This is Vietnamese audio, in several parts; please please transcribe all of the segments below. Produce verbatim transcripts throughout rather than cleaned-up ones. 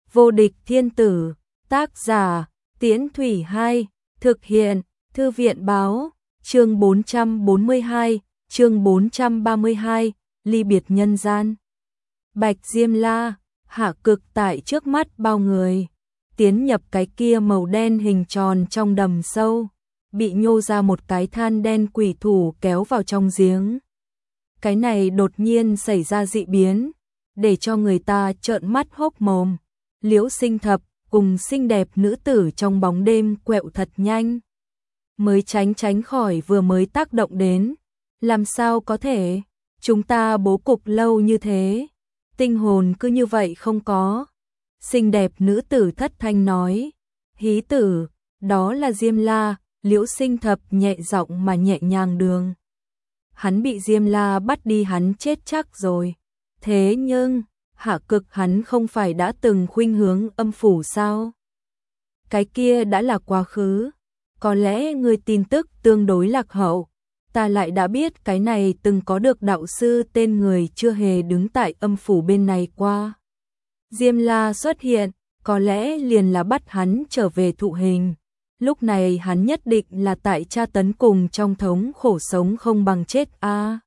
Vô địch thiên tử, tác giả, Tiễn Thủy Hai, thực hiện, Thư viện báo, chương bốn trăm bốn mươi hai, chương bốn trăm ba mươi hai, ly biệt nhân gian. Bạch Diêm La, hạ cực tại trước mắt bao người, tiến nhập cái kia màu đen hình tròn trong đầm sâu, bị nhô ra một cái than đen quỷ thủ kéo vào trong giếng. Cái này đột nhiên xảy ra dị biến, để cho người ta trợn mắt hốc mồm. Liễu Sinh Thập cùng xinh đẹp nữ tử trong bóng đêm quẹo thật nhanh, mới tránh tránh khỏi vừa mới tác động đến. Làm sao có thể, chúng ta bố cục lâu như thế, tinh hồn cứ như vậy không có. Xinh đẹp nữ tử thất thanh nói, hí tử, đó là Diêm La. Liễu Sinh Thập nhẹ giọng mà nhẹ nhàng đường. Hắn bị Diêm La bắt đi, hắn chết chắc rồi. Thế nhưng, hạ cực hắn không phải đã từng khuynh hướng âm phủ sao? Cái kia đã là quá khứ. Có lẽ người tin tức tương đối lạc hậu. Ta lại đã biết cái này từng có được đạo sư tên người chưa hề đứng tại âm phủ bên này qua. Diêm La xuất hiện, có lẽ liền là bắt hắn trở về thụ hình. Lúc này hắn nhất định là tại tra tấn cùng trong thống khổ sống không bằng chết a. À,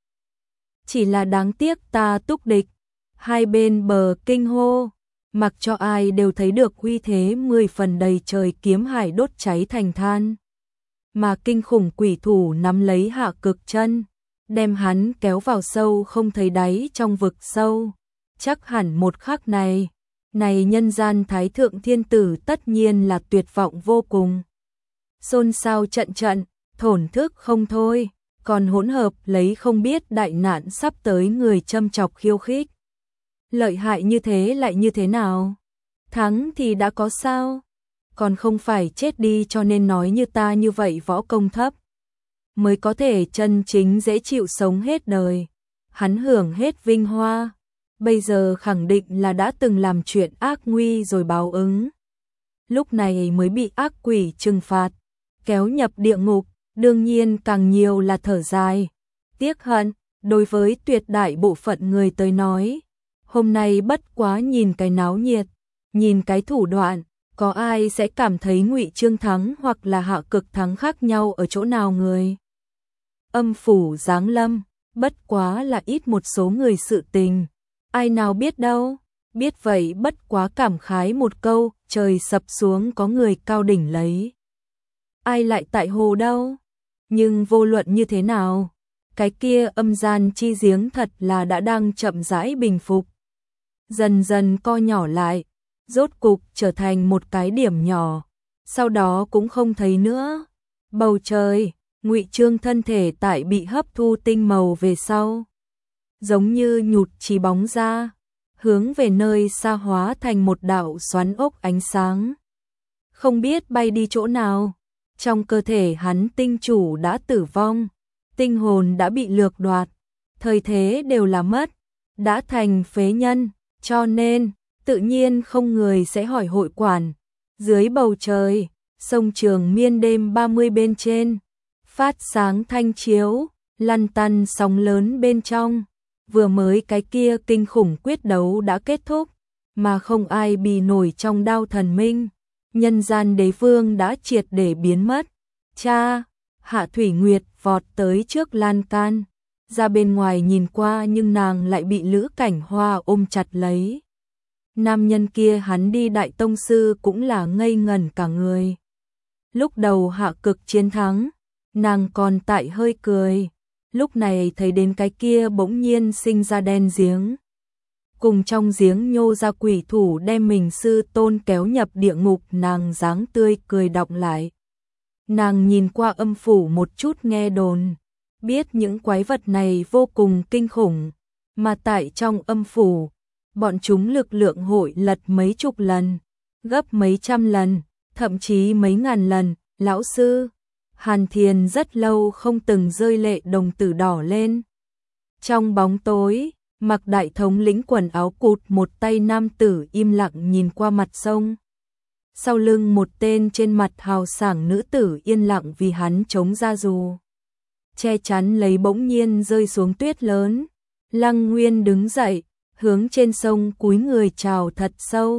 chỉ là đáng tiếc ta túc địch. Hai bên bờ kinh hô, mặc cho ai đều thấy được uy thế mười phần đầy trời kiếm hải đốt cháy thành than. Mà kinh khủng quỷ thủ nắm lấy hạ cực chân, đem hắn kéo vào sâu không thấy đáy trong vực sâu. Chắc hẳn một khắc này, này nhân gian thái thượng thiên tử tất nhiên là tuyệt vọng vô cùng. Xôn xao trận trận, thổn thức không thôi, còn hỗn hợp lấy không biết đại nạn sắp tới người châm chọc khiêu khích. Lợi hại như thế lại như thế nào? Thắng thì đã có sao? Còn không phải chết đi, cho nên nói như ta như vậy võ công thấp mới có thể chân chính dễ chịu sống hết đời. Hắn hưởng hết vinh hoa, bây giờ khẳng định là đã từng làm chuyện ác nguy rồi báo ứng. Lúc này mới bị ác quỷ trừng phạt, kéo nhập địa ngục, đương nhiên càng nhiều là thở dài, tiếc hận. Đối với tuyệt đại bộ phận người tới nói, hôm nay bất quá nhìn cái náo nhiệt, nhìn cái thủ đoạn, có ai sẽ cảm thấy Ngụy Trương thắng hoặc là hạ cực thắng khác nhau ở chỗ nào người. Âm phủ giáng lâm, bất quá là ít một số người sự tình, ai nào biết đâu, biết vậy bất quá cảm khái một câu, trời sập xuống có người cao đỉnh lấy. Ai lại tại hồ đâu, nhưng vô luận như thế nào, cái kia âm gian chi giếng thật là đã đang chậm rãi bình phục. Dần dần co nhỏ lại, rốt cục trở thành một cái điểm nhỏ, sau đó cũng không thấy nữa. Bầu trời, Ngụy Trương thân thể tại bị hấp thu tinh màu về sau, giống như nhụt chí bóng ra, hướng về nơi xa hóa thành một đạo xoắn ốc ánh sáng. Không biết bay đi chỗ nào, trong cơ thể hắn tinh chủ đã tử vong, tinh hồn đã bị lược đoạt, thời thế đều là mất, đã thành phế nhân, cho nên tự nhiên không người sẽ hỏi hội quản. Dưới bầu trời, sông Trường Miên đêm ba mươi bên trên, phát sáng thanh chiếu, lăn tăn sóng lớn bên trong. Vừa mới cái kia kinh khủng quyết đấu đã kết thúc, mà không ai bì nổi trong đao thần minh. Nhân gian đế vương đã triệt để biến mất. Cha, Hạ Thủy Nguyệt vọt tới trước lan can, ra bên ngoài nhìn qua nhưng nàng lại bị Lữ Cảnh Hoa ôm chặt lấy. Nam nhân kia hắn đi đại tông sư cũng là ngây ngẩn cả người. Lúc đầu hạ cực chiến thắng, nàng còn tại hơi cười, lúc này thấy đến cái kia bỗng nhiên sinh ra đen giếng. Cùng trong giếng nhô ra quỷ thủ đem mình sư tôn kéo nhập địa ngục, nàng dáng tươi cười đọng lại. Nàng nhìn qua âm phủ một chút nghe đồn, biết những quái vật này vô cùng kinh khủng, mà tại trong âm phủ, bọn chúng lực lượng hội lật mấy chục lần, gấp mấy trăm lần, thậm chí mấy ngàn lần. Lão sư, Hàn Thiền rất lâu không từng rơi lệ đồng tử đỏ lên. Trong bóng tối, mặc đại thống lĩnh quần áo cụt một tay nam tử im lặng nhìn qua mặt sông. Sau lưng một tên trên mặt hào sảng nữ tử yên lặng vì hắn chống ra dù, che chắn lấy bỗng nhiên rơi xuống tuyết lớn. Lăng Nguyên đứng dậy, hướng trên sông cúi người chào thật sâu,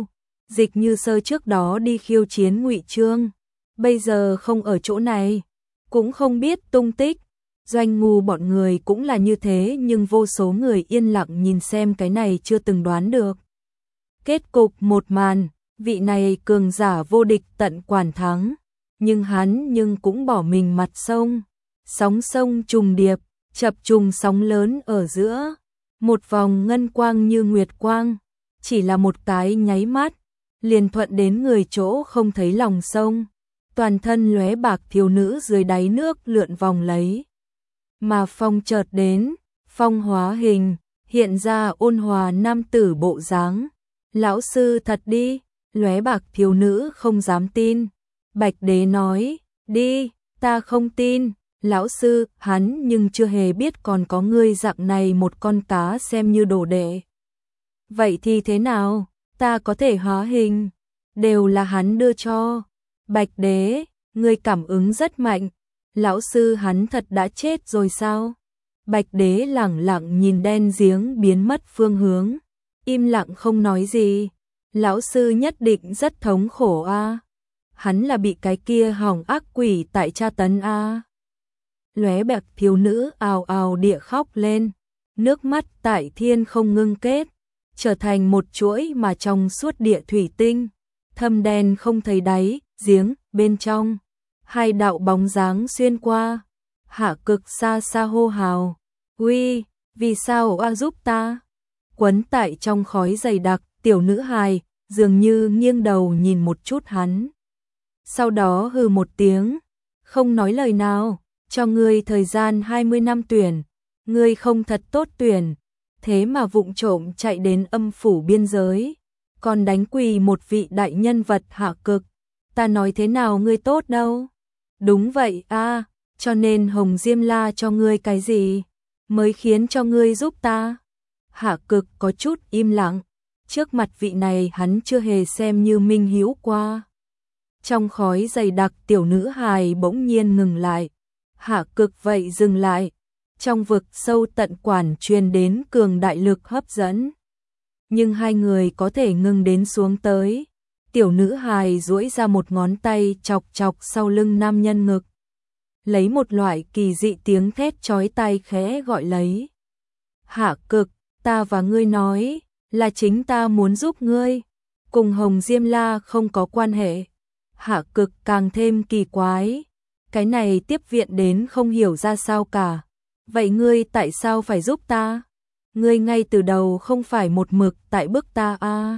Dịch Như Sơ trước đó đi khiêu chiến Ngụy Trương, bây giờ không ở chỗ này, cũng không biết tung tích. Doanh Ngu bọn người cũng là như thế, nhưng vô số người yên lặng nhìn xem cái này chưa từng đoán được. Kết cục một màn, vị này cường giả vô địch tận quản thắng, nhưng hắn nhưng cũng bỏ mình mặt sông, sóng sông trùng điệp, chập trùng sóng lớn ở giữa, một vòng ngân quang như nguyệt quang, chỉ là một cái nháy mắt, liền thuận đến người chỗ không thấy lòng sông, toàn thân lóe bạc thiếu nữ dưới đáy nước lượn vòng lấy. Mà phong chợt đến, phong hóa hình, hiện ra ôn hòa nam tử bộ dáng. Lão sư thật đi, lóe bạc thiếu nữ không dám tin. Bạch Đế nói, đi, ta không tin, lão sư, hắn nhưng chưa hề biết còn có ngươi dạng này một con cá xem như đồ đệ. Vậy thì thế nào, ta có thể hóa hình, đều là hắn đưa cho. Bạch Đế, ngươi cảm ứng rất mạnh, lão sư hắn thật đã chết rồi sao? Bạch Đế lẳng lặng nhìn đen giếng biến mất phương hướng, im lặng không nói gì. Lão sư nhất định rất thống khổ a. Hắn là bị cái kia hỏng ác quỷ tại tra tấn a. Lóe bạc thiếu nữ ào ào địa khóc lên, nước mắt tại thiên không ngưng kết, trở thành một chuỗi mà trong suốt địa thủy tinh, thâm đen không thấy đáy, giếng bên trong, hai đạo bóng dáng xuyên qua. Hạ Cực xa xa hô hào, "Uy, vì sao a giúp ta?" Quấn tại trong khói dày đặc, tiểu nữ hài dường như nghiêng đầu nhìn một chút hắn. Sau đó hừ một tiếng, không nói lời nào, cho ngươi thời gian hai mươi năm tuyển, ngươi không thật tốt tuyển, thế mà vụng trộm chạy đến âm phủ biên giới, còn đánh quỳ một vị đại nhân vật Hạ Cực, ta nói thế nào ngươi tốt đâu. Đúng vậy a, cho nên Hồng Diêm La cho ngươi cái gì, mới khiến cho ngươi giúp ta. Hạ Cực có chút im lặng, trước mặt vị này hắn chưa hề xem như minh hữu qua. Trong khói dày đặc tiểu nữ hài bỗng nhiên ngừng lại. Hạ Cực vậy dừng lại. Trong vực sâu tận quản truyền đến cường đại lực hấp dẫn. Nhưng hai người có thể ngừng đến xuống tới. Tiểu nữ hài duỗi ra một ngón tay chọc chọc sau lưng nam nhân ngực. Lấy một loại kỳ dị tiếng thét chói tai khẽ gọi lấy. Hạ Cực, ta và ngươi nói, là chính ta muốn giúp ngươi. Cùng Hồng Diêm La không có quan hệ. Hạ Cực càng thêm kỳ quái. Cái này tiếp viện đến không hiểu ra sao cả. Vậy ngươi tại sao phải giúp ta? Ngươi ngay từ đầu không phải một mực tại bức ta à?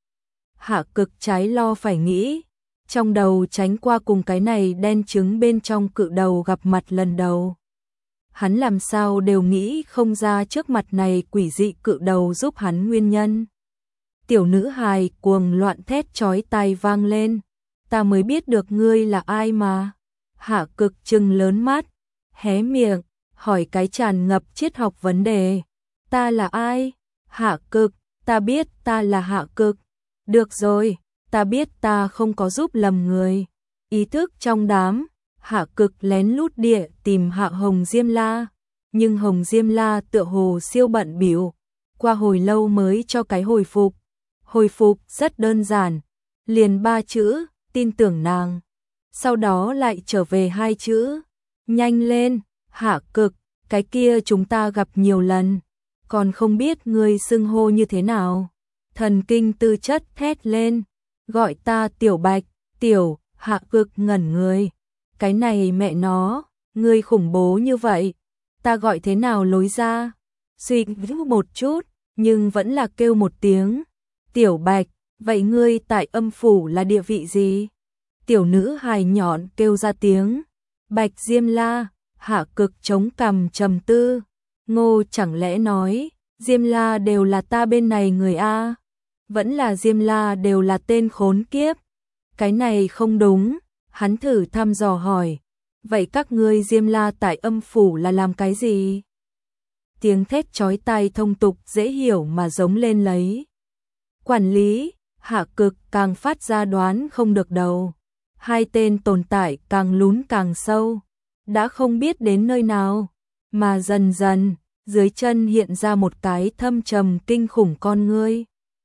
Hạ Cực trái lo phải nghĩ. Trong đầu tránh qua cùng cái này đen trứng bên trong cự đầu gặp mặt lần đầu. Hắn làm sao đều nghĩ không ra trước mặt này quỷ dị cự đầu giúp hắn nguyên nhân. Tiểu nữ hài cuồng loạn thét chói tai vang lên. Ta mới biết được ngươi là ai mà. Hạ Cực trừng lớn mắt, hé miệng, hỏi cái tràn ngập triết học vấn đề. Ta là ai? Hạ Cực, ta biết ta là Hạ Cực. Được rồi, ta biết ta không có giúp lầm người. Ý thức trong đám, Hạ Cực lén lút địa tìm Hạ Hồng Diêm La. Nhưng Hồng Diêm La tựa hồ siêu bận bịu, qua hồi lâu mới cho cái hồi phục. Hồi phục rất đơn giản, liền ba chữ, tin tưởng nàng. Sau đó lại trở về hai chữ, nhanh lên, Hạ Cực, cái kia chúng ta gặp nhiều lần, còn không biết ngươi xưng hô như thế nào. Thần kinh tư chất thét lên, gọi ta Tiểu Bạch. Tiểu, Hạ Cực ngẩn người. Cái này mẹ nó, ngươi khủng bố như vậy, ta gọi thế nào lối ra? Suy nghĩ một chút, nhưng vẫn là kêu một tiếng. Tiểu Bạch, vậy ngươi tại âm phủ là địa vị gì? Tiểu nữ hài nhọn kêu ra tiếng. Bạch Diêm La. Hạ Cực chống cằm trầm tư. Ngô chẳng lẽ nói, Diêm La đều là ta bên này người a? Vẫn là Diêm La đều là tên khốn kiếp. Cái này không đúng. Hắn thử thăm dò hỏi. Vậy các ngươi Diêm La tại âm phủ là làm cái gì? Tiếng thét chói tai thông tục dễ hiểu mà giống lên lấy. Quản lý. Hạ Cực càng phát ra đoán không được đầu. Hai tên tồn tại càng lún càng sâu. Đã không biết đến nơi nào. Mà dần dần, dưới chân hiện ra một cái thâm trầm kinh khủng con ngươi.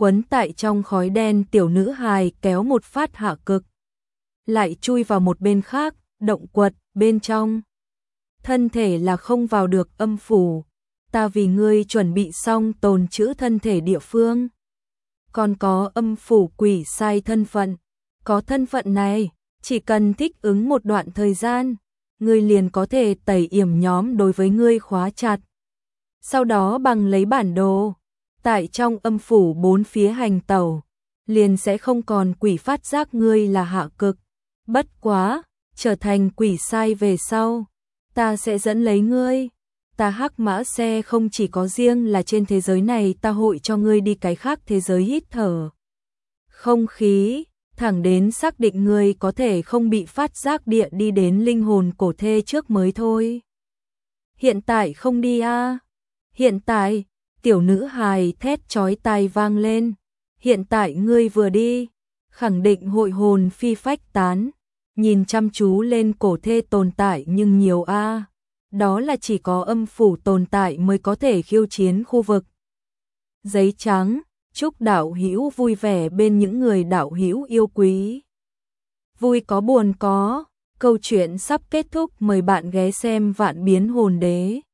quấn tại trong khói đen tiểu nữ hài kéo một phát hạ cực. Lại chui vào một bên khác, động quật, bên trong. Thân thể là không vào được âm phủ. Ta vì ngươi chuẩn bị xong tồn trữ thân thể địa phương. Còn có âm phủ quỷ sai thân phận. Có thân phận này, chỉ cần thích ứng một đoạn thời gian, ngươi liền có thể tẩy yểm nhóm đối với ngươi khóa chặt. Sau đó bằng lấy bản đồ, tại trong âm phủ bốn phía hành tẩu, liền sẽ không còn quỷ phát giác ngươi là hạ cực. Bất quá, trở thành quỷ sai về sau, ta sẽ dẫn lấy ngươi. Ta hắc mã xe không chỉ có riêng là trên thế giới này, ta hội cho ngươi đi cái khác thế giới hít thở không khí, thẳng đến xác định ngươi có thể không bị phát giác địa đi đến linh hồn cổ thê trước mới thôi. Hiện tại không đi a? Hiện tại, tiểu nữ hài thét chói tai vang lên. Hiện tại ngươi vừa đi, khẳng định hội hồn phi phách tán. Nhìn chăm chú lên cổ thê tồn tại nhưng nhiều a. Đó là chỉ có âm phủ tồn tại mới có thể khiêu chiến khu vực. Giấy trắng, chúc đạo hữu vui vẻ bên những người đạo hữu yêu quý. Vui có buồn có, câu chuyện sắp kết thúc, mời bạn ghé xem Vạn Biến Hồn Đế.